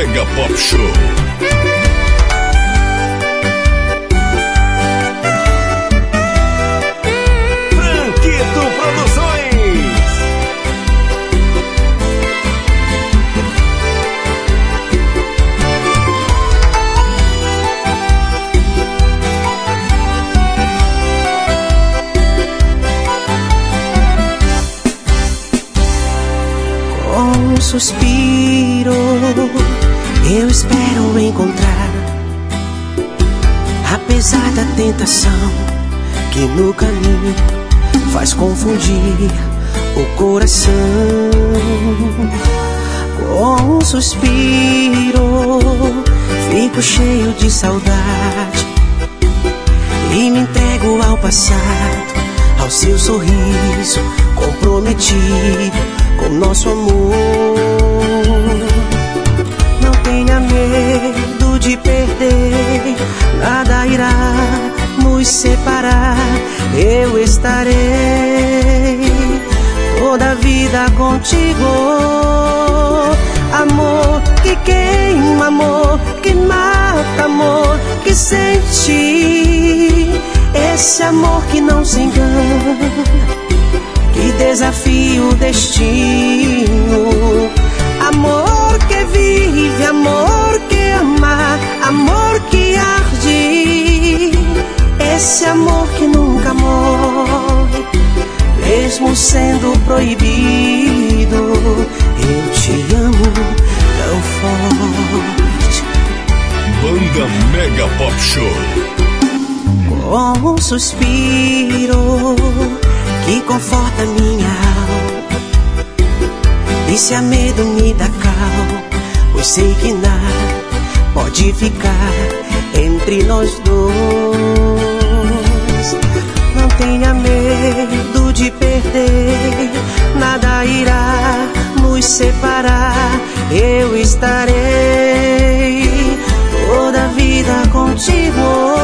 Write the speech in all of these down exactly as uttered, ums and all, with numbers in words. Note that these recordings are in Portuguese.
Mega Pop Show. Um suspiro, eu espero encontrar, apesar da tentação que no caminho faz confundir o coração. Com um suspiro, fico cheio de saudade e me entrego ao passado, ao seu sorriso comprometido com nosso amor. Não tenha medo de perder, nada irá nos separar. Eu estarei toda a vida contigo. Amor que queima, amor que mata, amor que sente. Esse amor que não se engana, que desafia o destino. Amor que vive, amor que ama, amor que arde. Esse amor que nunca morre, mesmo sendo proibido. Eu te amo tão forte. Banda Mega Pop Show. Com um suspiro que conforta minha alma, e se há medo me dá calma, pois sei que nada pode ficar entre nós dois. Não tenha medo de perder, nada irá nos separar. Eu estarei toda a vida contigo.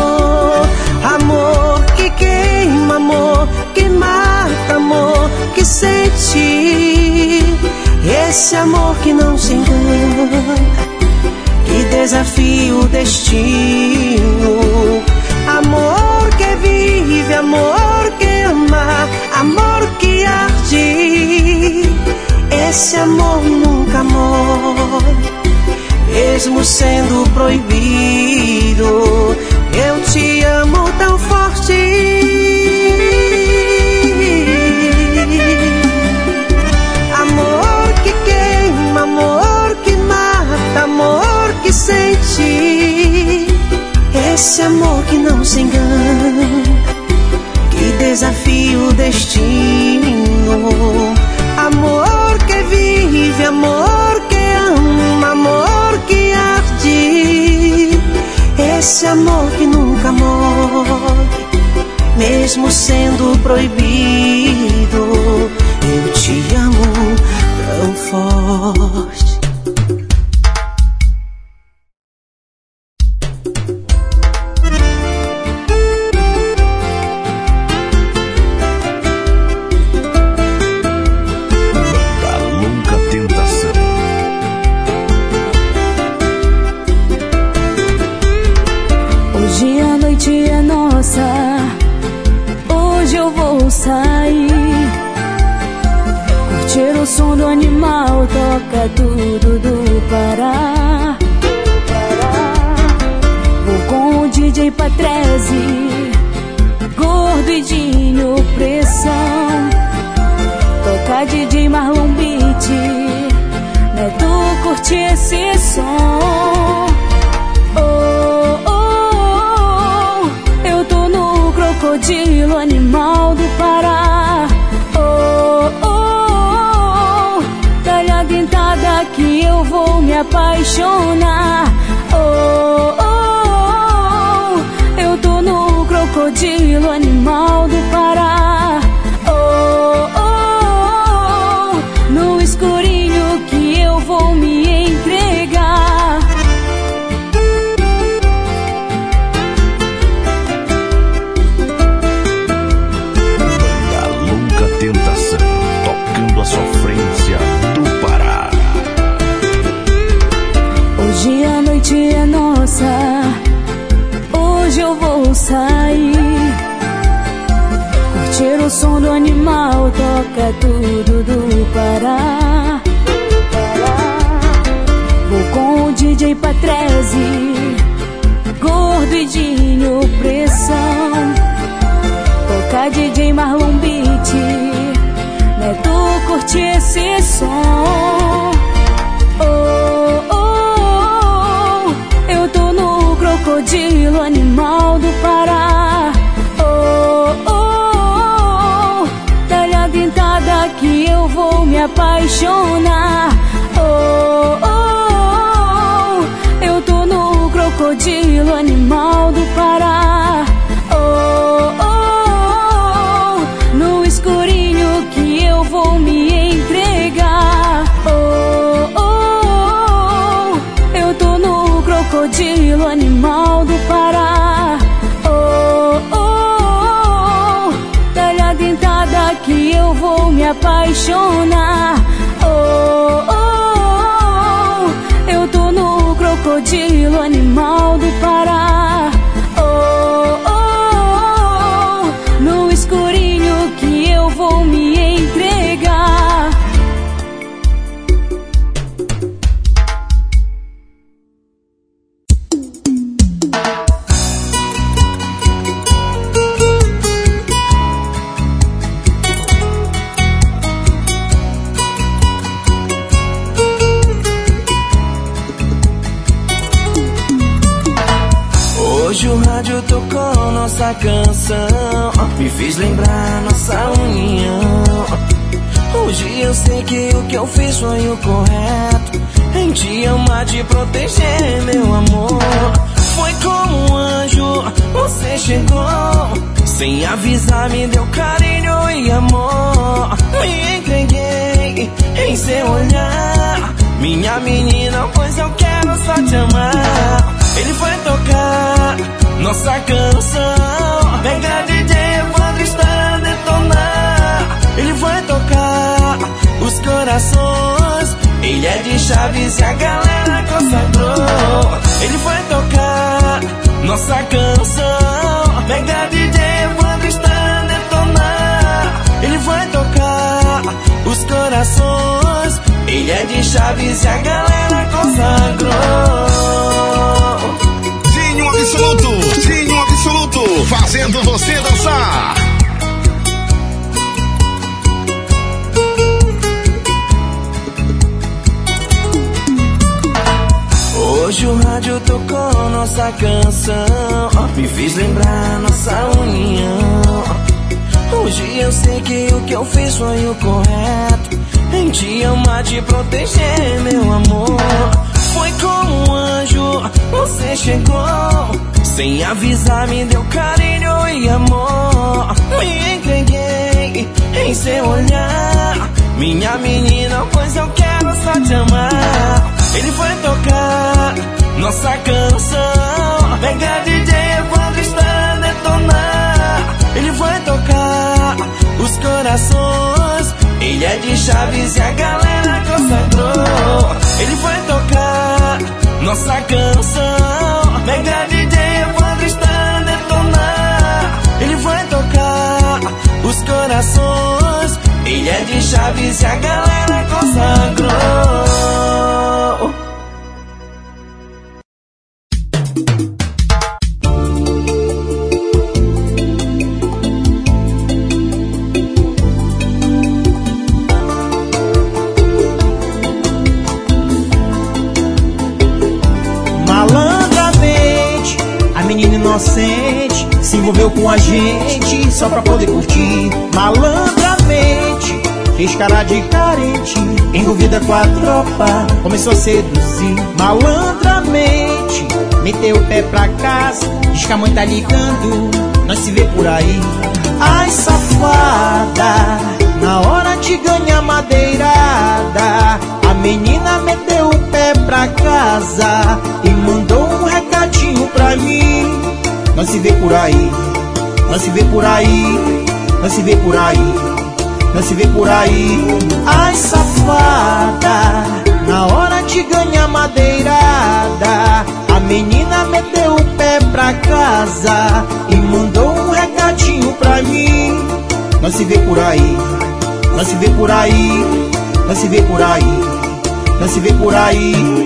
Amor que queima, amor que mata, amor que sente. Esse amor que não se engana, que desafia o destino. Amor que vive, amor que ama, amor que arde. Esse amor nunca morre, mesmo sendo proibido. Eu te amo tão forte. Amor que queima, amor que mata, amor que sente. Esse amor que não se engana, que desafia o destino. Amor que vive, amor que ama, amor que arde. Esse amor que nunca morre, mesmo sendo proibido. Eu te amo tão forte. Hoje eu vou sair, curtir o som do animal, toca tudo do Pará. Vou com o D J Patrese, Gordo e Dinho, Pressão. Toca D J Marlon Beat, Neto, curte esse som. Crocodilo, animal do Pará. Oh, oh, oh, dá-lhe a dentada que eu vou me apaixonar. Oh, oh, oh, eu tô no crocodilo, animal do Pará. Oh, oh, oh, no escurinho que eu vou me entregar. Tocando a sofrência do Pará. pelo som do animal, toca tudo do Pará. Vou com o D J Patrese, Gordo e Dinho, pressão. Toca D J Marlon Beat, Neto curte esse som. Oh, oh, oh, eu tô no crocodilo, animal do Pará. Oh, oh, oh, dá-lhe a dentada que eu vou me apaixonar. Oh, oh, oh, eu tô no crocodilo, animal do Pará. Oh, oh, oh, no escurinho que eu vou me entregar. Oh, oh, oh, eu tô no crocodilo, animal do Pará. Oh, oh, oh, dá-lhe a dentada que eu vou me apaixonar. Oh, oh, oh, eu tô no crocodilo, animal do Pará. Oh, oh, oh, no escurinho que eu vou me entregar. Hoje o rádio tocou nossa canção, me fez lembrar nossa união. Hoje eu sei que o que eu fiz foi o correto, em te amar, te proteger, meu amor. Foi como um anjo, você chegou, sem avisar me deu carinho e amor. Me entreguei em seu olhar, minha menina, pois eu quero só te amar. Ele foi tocar nossa canção, pega D J Evandro está a detonar. Ele foi tocar os corações, ele é de Chaves e a galera consagrou. Ele foi tocar nossa canção, pega D J Evandro está a detonar. Ele foi tocar os corações, ele é de Chaves e a galera consagrou. Dinho Absoluto, Dinho Absoluto, fazendo você dançar. Hoje o rádio tocou nossa canção, me fez lembrar nossa união. Hoje eu sei que o que eu fiz foi o correto, em te amar, te proteger, meu amor. Foi como um anjo, você chegou, sem avisar me deu carinho e amor. Me entreguei em seu olhar, minha menina, pois eu quero só te amar. Ele foi tocar nossa canção, pega D J Evandro está a detonar. Ele foi tocar os corações, ele é de Chaves e a galera consagrou. Ele foi tocar nossa canção, pega D J Evandro está a detonar. Ele foi tocar os corações, ele é de Chaves e a galera consagrou. Inocente, se envolveu com a gente só pra poder curtir. Malandramente, fez cara de carente, envolvida com a tropa, começou a seduzir. Malandramente, meteu o pé pra casa, diz que a mãe tá ligando, nós se vê por aí. Ai, safada, na hora de ganhar madeirada, a menina meteu o pé pra casa e mandou um recadinho pra mim. Nós se vê por aí, nós se vê por aí, nós se vê por aí, nós se vê por aí. Ai, safada, na hora de ganhar madeirada, a menina meteu o pé pra casa e mandou um recadinho pra mim. nós se vê por aí, nós se vê por aí, nós se vê por aí, nós se vê por aí.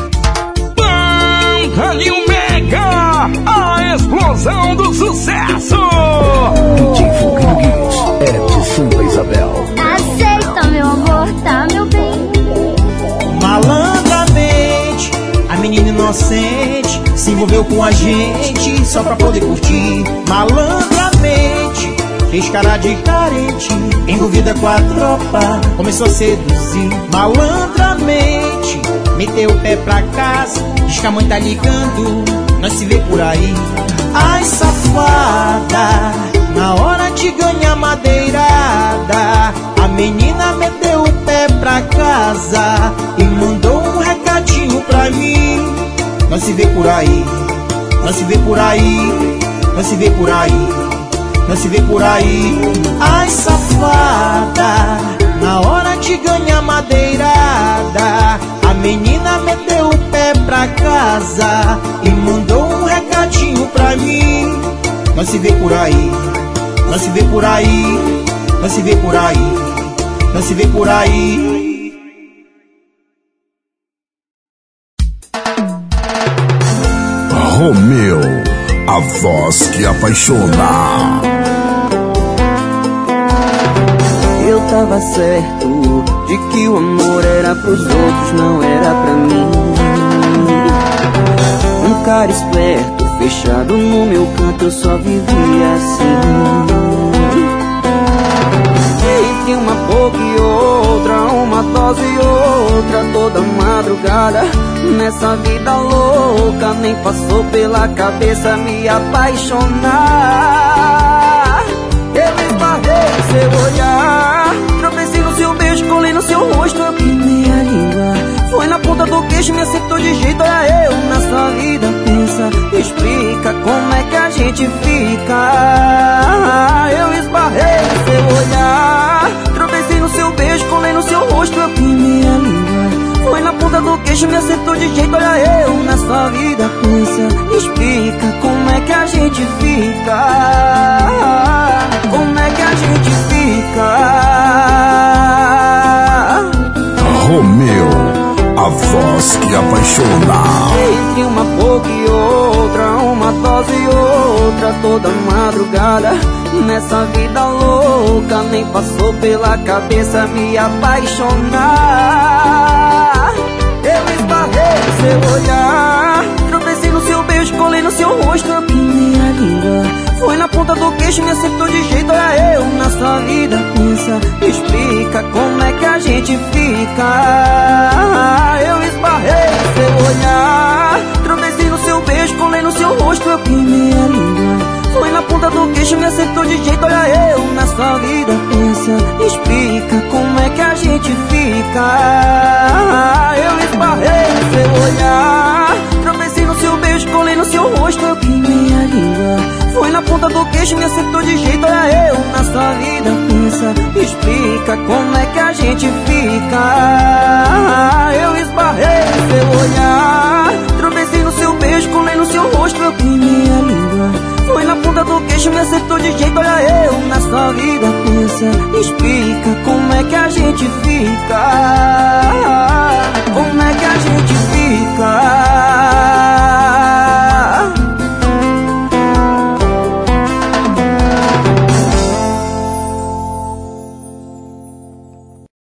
Calil Mega, a explosão do sucesso. D J Foguinhos, é de Santa Isabel. Aceita, meu amor, tá, meu bem? Malandramente, a menina inocente se envolveu com a gente só pra poder curtir. Malandramente, fez cara de carente, envolvida com a tropa, começou a seduzir. Malandramente, meteu o pé pra casa, diz que a mãe tá ligando, nós se vê por aí. Ai, safada, na hora de ganhar madeirada, a menina meteu o pé pra casa e mandou um recadinho pra mim. Nós se vê por aí, nós se vê por aí, nós se vê por aí, nós se vê por aí. Ai, safada, na hora de ganhar madeirada, a menina meteu o pé pra casa e mandou um recadinho pra mim. Nós se vê por aí, nós se vê por aí, nós se vê por aí, nós se vê por aí. Romeu, a voz que apaixona. Eu tava certo de que o amor era pros outros, não era pra mim. Um cara esperto, fechado no meu canto, eu só vivia assim. Entre uma boca e outra, uma dose e outra, toda madrugada, nessa vida louca, nem passou pela cabeça me apaixonar. Eu esbarrei em seu olhar, tropecei no seu beijo, colei no seu rosto, eu queimei a língua. Foi na ponta do queixo, me acertou de jeito, olha eu na sua vida. Pensa, explica como é que a gente fica. Eu esbarrei no seu olhar, tropecei no seu beijo, colei no seu rosto, eu queimei a língua. Foi na ponta do queixo, me acertou de jeito, olha eu na sua vida. Pensa, explica como é que a gente fica. Como é que a gente fica? Romeu, a voz que apaixona. Entre uma boca e outra, uma dose e outra, toda madrugada, nessa vida louca, nem passou pela cabeça me apaixonar. Eu esbarrei no seu olhar, tropecei no seu beijo, colei no seu rosto, eu queimei a língua. Foi na ponta do queixo, me acertou de jeito, olha eu na sua vida. Pensa, explica como é que a gente fica. Eu esbarrei no seu olhar, tropecei no seu beijo, colei no seu rosto, eu queimei a língua. Foi na ponta do queixo, me acertou de jeito, olha eu na sua vida. Pensa, explica como é que a gente fica. Eu esbarrei no seu olhar, tropecei no seu beijo, colei no seu rosto, eu queimei a língua. Foi na ponta do queixo, me acertou de jeito, olha eu na sua vida. Pensa, explica como é que a gente fica. Eu esbarrei no seu olhar, tropecei no seu beijo, colei no seu rosto, eu queimei a língua. Foi na ponta do queixo, me acertou de jeito, olha eu na sua vida. Pensa, explica como é que a gente fica.